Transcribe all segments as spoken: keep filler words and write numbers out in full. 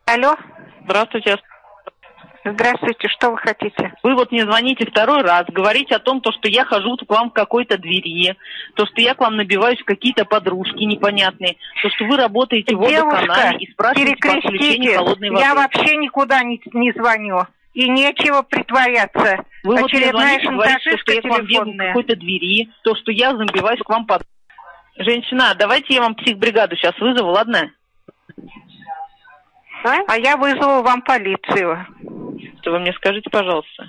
Алло. Здравствуйте. Здравствуйте, что вы хотите? Вы вот мне звоните второй раз, говорите о том, то, что я хожу к вам в какой-то двери, то, что я к вам набиваюсь в какие-то подружки непонятные, то, что вы работаете в водоканале и спрашиваете по отключению холодной воды. Я вообще никуда не, не звоню. И нечего притворяться. Вы Очередная вот мне звоните, говорите, что я к вам бегаю в телефонная. какой-то двери, то, что я забиваюсь к вам под... Женщина, давайте я вам психбригаду сейчас вызову, ладно? А? А я вызову вам полицию. Что вы мне скажите, пожалуйста.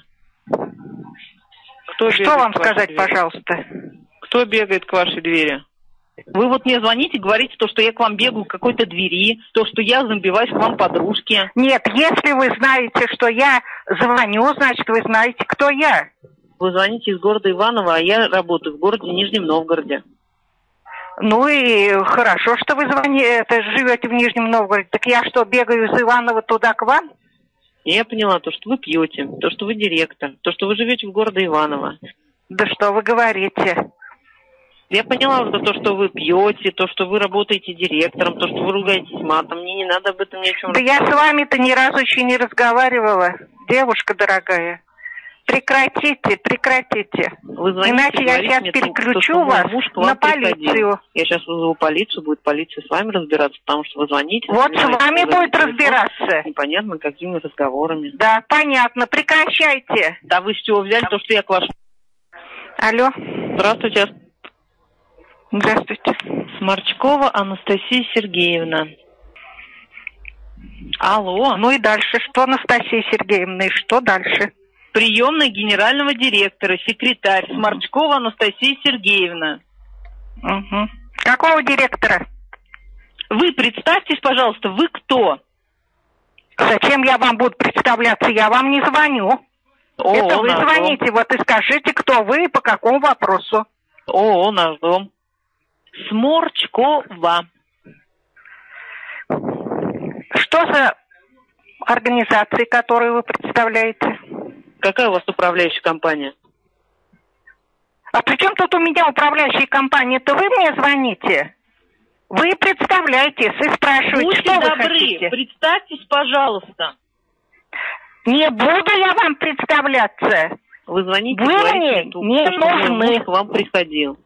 Кто Что вам сказать, двери? Пожалуйста? Кто бегает к вашей двери? Вы вот мне звоните, говорите то, что я к вам бегаю к какой-то двери, то, что я забиваюсь к вам подружки. Нет, если вы знаете, что я звоню, значит, вы знаете, кто я. Вы звоните из города Иваново, а я работаю в городе Нижнем Новгороде. Ну и хорошо, что вы звоните, это, живете в Нижнем Новгороде. Так я что, бегаю из Иваново туда к вам? Я поняла то, что вы пьете, то, что вы директор, то, что вы живете в городе Иваново. Да что вы говорите? Я поняла уже то, что вы пьете, то, что вы работаете директором, то, что вы ругаетесь матом. Мне не надо об этом ни о чем Да я с вами-то ни разу еще не разговаривала, девушка дорогая. Прекратите, прекратите. Вы звоните, иначе я сейчас переключу то, вас на полицию. Приходил. Я сейчас вызову полицию, будет полиция с вами разбираться, потому что вы звоните. Вот с вами будет разбираться. Непонятно, какими разговорами. Да, понятно. Прекращайте. Да вы с чего взяли то, что я к вашему... Алло. Здравствуйте. Здравствуйте. Сморчкова Анастасия Сергеевна. Алло. Ну и дальше что, Анастасия Сергеевна, и что дальше? Приемная генерального директора, секретарь Сморчкова Анастасия Сергеевна. Угу. Какого директора? Вы представьтесь, пожалуйста, вы кто? Зачем я вам буду представляться? Я вам не звоню. О, это вы звоните, дом. Вот и скажите, кто вы и по какому вопросу. О, наш дом. Сморчкова. Что за организации, которые вы представляете? Какая у вас управляющая компания? А при чем тут у меня управляющая компания? Это вы мне звоните? Вы представляетесь и спрашиваете, Будьте что добры, вы хотите. Представьтесь, пожалуйста. Не буду я вам представляться. Вы звоните, вы говорите, мне что, не что нужны. К вам приходил.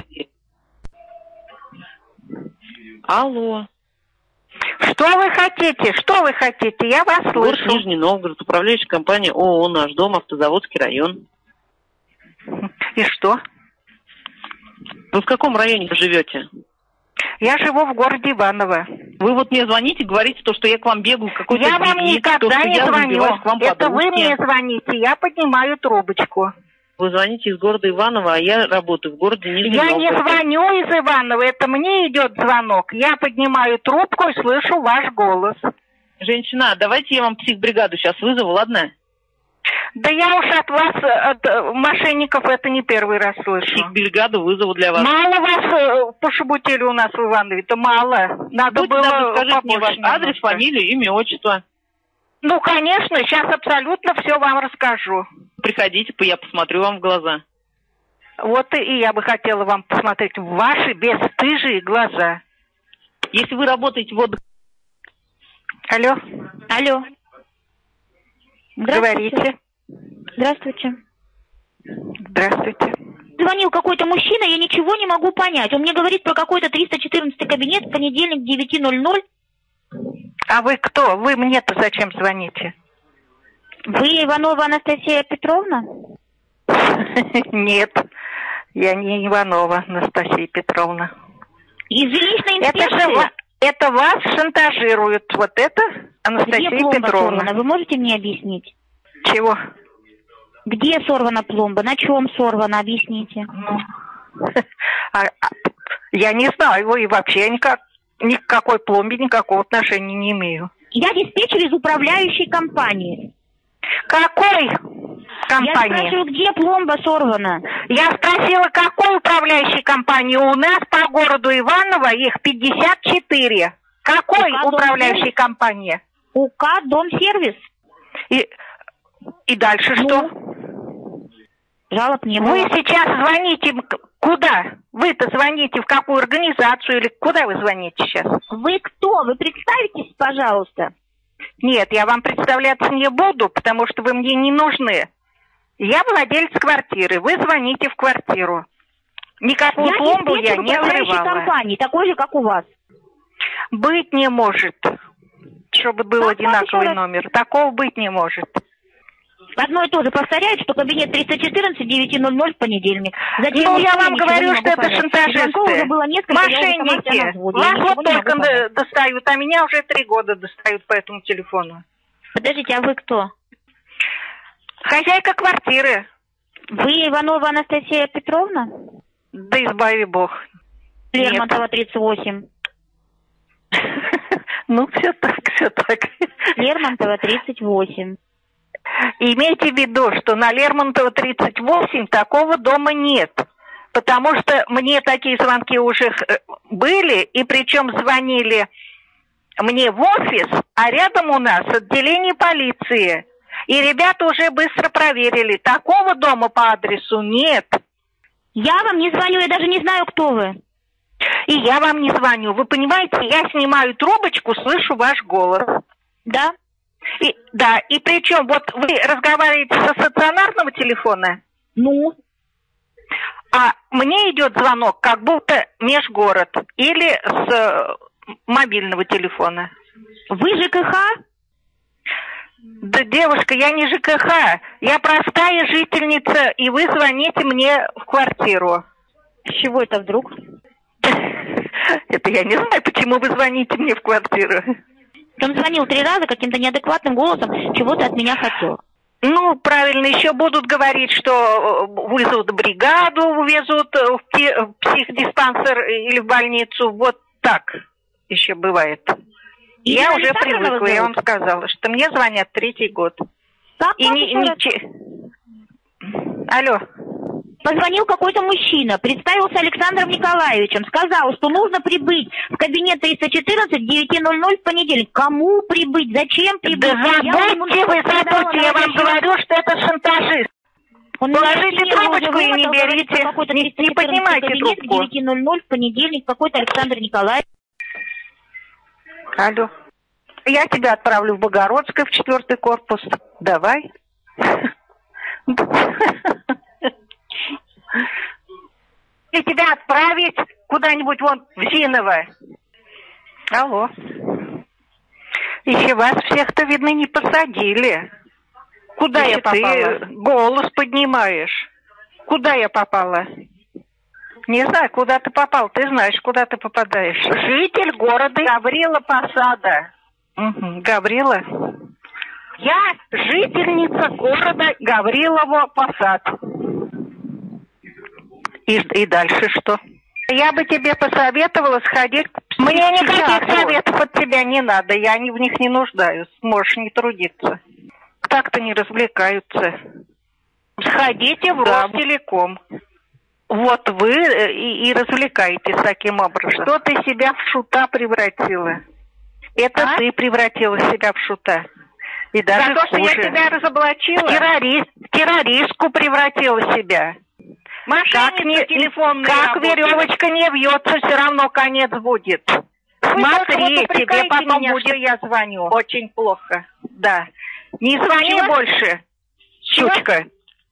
Алло. Что вы хотите? Что вы хотите? Я вас Город слышу. Нижний Новгород, управляющая компания ООО «Наш дом», Автозаводский район. И что? Вы в каком районе живете? Я живу в городе Иваново. Вы вот мне звоните, говорите то, что я к вам бегаю какой-то Я вам двери, никогда то, не я звоню. К вам Это подружки. вы мне звоните, я поднимаю трубочку. Вы звоните из города Иваново, а я работаю в городе Нижний Я Новгород. не звоню из Иваново, это мне идет звонок. Я поднимаю трубку и слышу ваш голос. Женщина, давайте я вам психбригаду сейчас вызову, ладно? Да я уж от вас, от мошенников, это не первый раз слышу. Психбригаду вызову для вас. Мало вас по шабутели у нас в Иванове-то, мало. Надо Будьте было добры, скажите мне ваш немножко. адрес, фамилию, имя, отчество. Ну, конечно, сейчас абсолютно все вам расскажу. Приходите, я посмотрю вам в глаза. Вот и я бы хотела вам посмотреть в ваши бесстыжие глаза. Если вы работаете вот... Алло. Алло. Говорите. Здравствуйте. Здравствуйте. Звонил какой-то мужчина, я ничего не могу понять. Он мне говорит про какой-то триста четырнадцатый кабинет, в понедельник, девять ноль ноль. А вы кто? Вы мне-то зачем звоните? Вы Иванова Анастасия Петровна? Нет, я не Иванова Анастасия Петровна. Из жилищной инспекции? Это, же, это вас шантажируют. Вот это Анастасия Где пломба Петровна. Сорвана? Вы можете мне объяснить? Чего? Где сорвана пломба? На чем сорвана? Объясните. Ну, а, а, я не знаю, и вообще никак, ни к какой пломбе никакого отношения не имею. Я диспетчер из управляющей компании. Какой компании? Я спрашиваю, где пломба сорвана? Я спросила, какой управляющей компании? У нас по городу Иваново их пятьдесят четыре. Какой УК управляющей компании? УК «Домсервис». И, и дальше ну, что? Жалоб не было. Вы сейчас звоните куда? Вы-то звоните в какую организацию или куда вы звоните сейчас? Вы кто? Вы представитесь, пожалуйста. Нет, я вам представляться не буду, потому что вы мне не нужны. Я владелец квартиры, вы звоните в квартиру. Никакую я пломбу я не отрывала. Компании, такой же, как у вас. Быть не может, чтобы был как, одинаковый как номер. Такого быть не может. Одно и то же повторяют, что кабинет триста четырнадцать, девять ноль ноль в понедельник. Затем ну, я вам говорю, что это понять. Шантажисты. Было несколько, мошенники. Вас вот только достают, а меня уже три года достают по этому телефону. Подождите, а вы кто? Хозяйка квартиры. Вы Иванова Анастасия Петровна? Да избави бог. Лермонтова, тридцать восемь. Ну, все так, все так. Лермонтова, тридцать восемь. Имейте в виду, что на Лермонтова тридцать восемь такого дома нет. Потому что мне такие звонки уже были, и причем звонили мне в офис, а рядом у нас отделение полиции. И ребята уже быстро проверили. Такого дома по адресу нет. Я вам не звоню, я даже не знаю, кто вы. И я вам не звоню. Вы понимаете, я снимаю трубочку, слышу ваш голос. Да? И, да, и причем, вот вы разговариваете со стационарного телефона? Ну? А мне идет звонок, как будто межгород или с э, мобильного телефона. Вы ЖКХ? Да, девушка, я не ЖКХ, я простая жительница, и вы звоните мне в квартиру. С чего это вдруг? Это я не знаю, почему вы звоните мне в квартиру. Он звонил три раза каким-то неадекватным голосом, чего ты от меня хотел. Ну, правильно, еще будут говорить, что вызовут бригаду, увезут в психдиспансер или в больницу. Вот так еще бывает. И я уже привыкла, я вам сказала, что мне звонят третий год. Как? И не, не... Алло. Позвонил какой-то мужчина, представился Александром Николаевичем, сказал, что нужно прибыть в кабинет триста четырнадцать, девять ноль ноль в понедельник. Кому прибыть? Зачем прибыть? Да забудьте вы, забудьте, я вам говорю, что это шантажист. Он положите трубочку и не берите, не, не поднимайте трубку. девять ноль ноль в понедельник, какой-то Александр Николаевич. Алло. Я тебя отправлю в Богородское, в четвертый корпус. Давай. И тебя отправить куда-нибудь вон в Зиново. Алло. Еще вас всех-то, видно, не посадили. Куда я попала? Ты голос поднимаешь. Куда я попала? Не знаю, куда ты попал. Ты знаешь, куда ты попадаешь. Житель города Гаврила Посада. Угу. Гаврила? Я жительница города Гаврилово Посад. И, и дальше что? Я бы тебе посоветовала сходить к психиатру. Мне никаких советов от тебя не надо. Я в них не нуждаюсь. Можешь не трудиться. Так-то не развлекаются. Сходите в да. Ростелеком. Вот вы и, и развлекаетесь таким образом. Что ты себя в шута превратила? Это а? Ты превратила себя в шута. И даже за то, хуже. Что я тебя разоблачила? Террорист, террористку превратила себя. Как, не, как веревочка не вьется, все равно конец будет. Вы смотри, тебе потом меня, будет, что я звоню. Очень плохо. Да. Не звони Чего? Больше, сучка.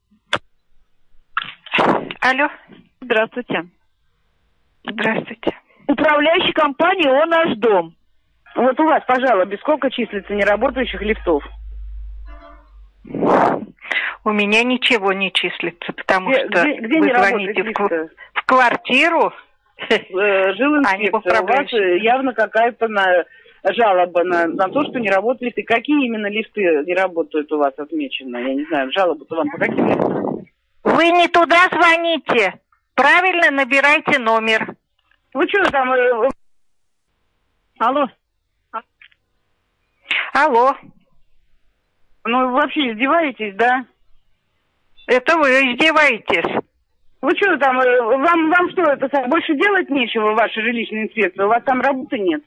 Алло. Здравствуйте. Здравствуйте. Управляющая компания «О наш дом». Вот у вас, пожалуйста, сколько числится неработающих лифтов? У меня ничего не числится, потому где, что где, где вы звоните в, в квартиру. Жилинспекция, у вас явно какая-то на, жалоба на, на то, что не работают лифты. Какие именно лифты не работают у вас отмечено? Я не знаю, жалоба-то вам по каким лифтам? Вы не туда звоните. Правильно набирайте номер. Вы что там... Алло. Алло. Ну, вообще издеваетесь, да? Это вы издеваетесь. Вы что там, вам, вам что, это больше делать нечего, ваша жилищная инспекция? У вас там работы нет?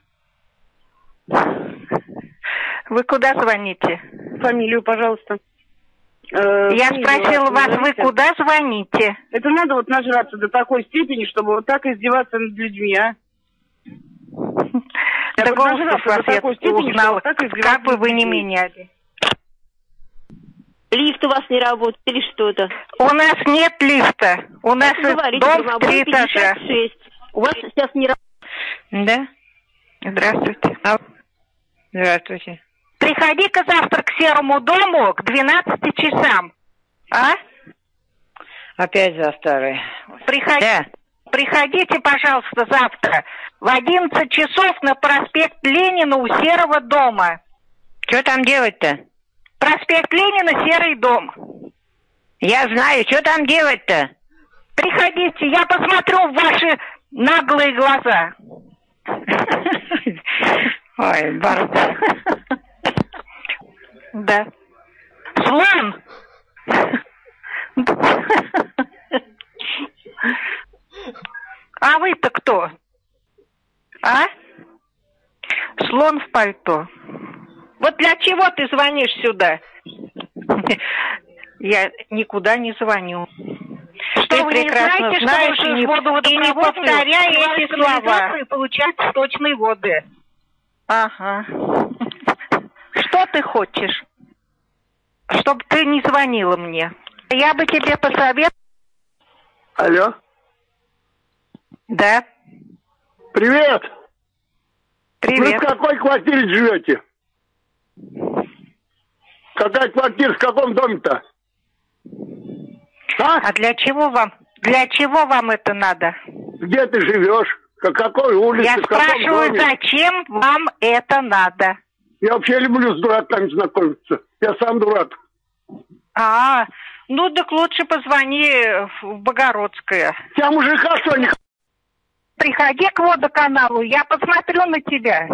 Вы куда звоните? Фамилию, пожалуйста. Я спросила вас, вы куда звоните? Это надо вот нажраться до такой степени, чтобы вот так издеваться над людьми, а? Да голос я узнала, как бы вы не меняли. Лифт у вас не работает или что-то? У нас нет лифта. У нас дом в три этажа. У вас сейчас не работает. Да? Здравствуйте. Здравствуйте. Приходи-ка завтра к Серому дому к двенадцати часам. А? Опять за старое. Приходи. Да. Приходите, пожалуйста, завтра в одиннадцать часов на проспект Ленина у Серого дома. Что там делать-то? Проспект Ленина, Серый дом. Я знаю, что там делать-то? Приходите, я посмотрю в ваши наглые глаза. Ой, барда. Да. Слон! А вы-то кто? А? Слон в пальто. Вот для чего ты звонишь сюда? Я никуда не звоню. Что ты вы прекрасно не знаете, знаешь, что и, воду и не повторяй эти слова. И получать сточные воды. Ага. Что ты хочешь? Чтоб ты не звонила мне. Я бы тебе посоветовала... Алло? Да. Привет. Привет. Вы в какой квартире живете? Какая квартира, в каком доме-то? А? А для чего вам? Для чего вам это надо? Где ты живешь? К какой улице? Я спрашиваю, зачем вам это надо? Я вообще люблю с дураками знакомиться. Я сам дурак. А, ну так лучше позвони в Богородское. Я мужика что не... Приходи к водоканалу, я посмотрю на тебя.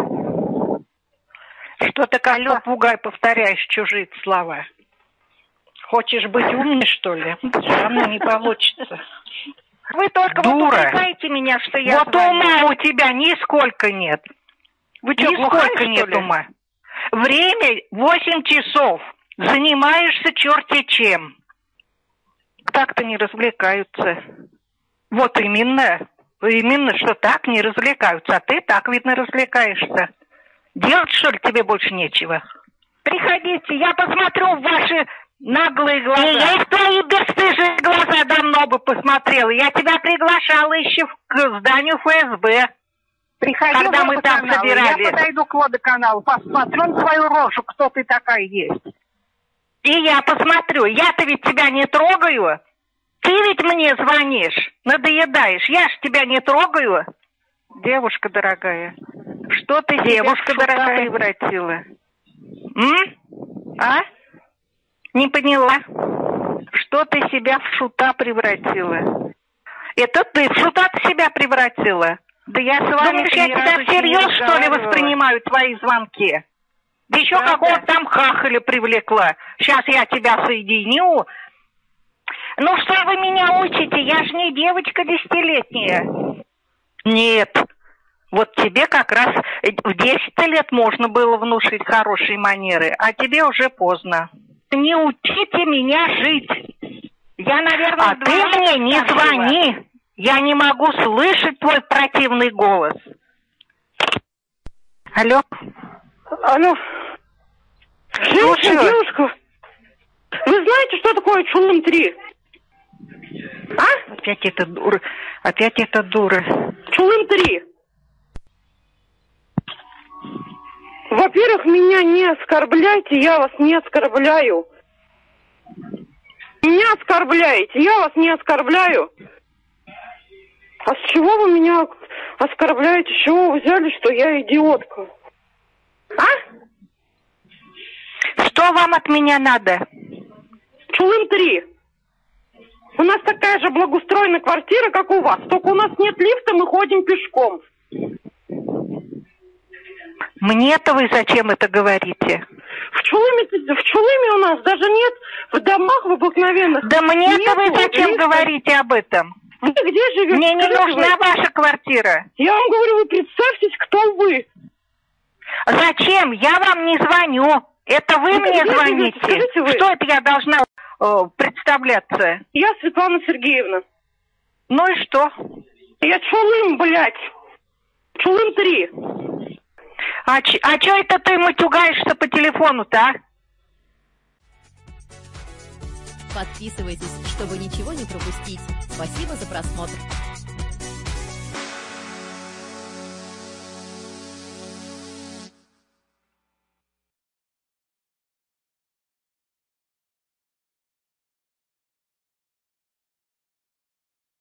Что ты, как попугай, повторяешь чужие слова. Хочешь быть умной, что ли? Все равно не получится. Вы только дура. Вот упрекаете меня, что я вот звоню. Ума у тебя нисколько нет. Вы что, нисколько нет ума. Время восемь часов. Занимаешься черти чем. Так-то не развлекаются. Вот именно. Именно, что так не развлекаются. А ты так, видно, развлекаешься. Делать, что ли, тебе больше нечего? Приходите, я посмотрю в ваши наглые глаза. И я в твои бесстыжие глаза давно бы посмотрела. Я тебя приглашала еще к зданию эф эс бэ. Приходи, когда мы там собирались. Я подойду к водоканалу, посмотрю на твою рожу, кто ты такая есть. И я посмотрю. Я-то ведь тебя не трогаю. Ты ведь мне звонишь, надоедаешь. Я ж тебя не трогаю. Девушка дорогая, что ты девушка дорогая превратила? М? А? Не поняла. Что ты себя в шута превратила? Это ты в шута себя превратила? Да я с вами... Думаешь, я тебя всерьез, что ли, воспринимаю твои звонки? Да еще какого-то там хахаля привлекла. Сейчас я тебя соединю. Ну что вы меня учите? Я же не девочка десятилетняя. Нет. Вот тебе как раз в десять лет можно было внушить хорошие манеры, а тебе уже поздно. Не учите меня жить. Я, наверное, а ты мне не звони. Я не могу слышать твой противный голос. Алло? Алло? Девушка, девушка, вы знаете, что такое Чулым три? А? Опять эта дура. Опять эта дура. Чулым три. Во-первых, меня не оскорбляйте, я вас не оскорбляю. Меня оскорбляете, я вас не оскорбляю. А с чего вы меня оскорбляете? С чего вы взяли, что я идиотка? А? Что вам от меня надо? Чулым три. У нас такая же благоустроенная квартира, как у вас. Только у нас нет лифта, мы ходим пешком. Мне-то вы зачем это говорите? В Чулыме, в Чулыме у нас даже нет, в домах в обыкновенных. Да мне-то вы зачем лифта. Говорите об этом? Вы где живете? Мне не нужна вы? Ваша квартира. Я вам говорю, вы представьтесь, кто вы. Зачем? Я вам не звоню. Это вы, вы мне звоните. Скажите, вы. Что это я должна э, представляться? Я Светлана Сергеевна. Ну и что? Я Чулым, блядь. Чулым три. А, ч- а чё это ты матюгаешься по телефону-то, а? Подписывайтесь, чтобы ничего не пропустить. Спасибо за просмотр.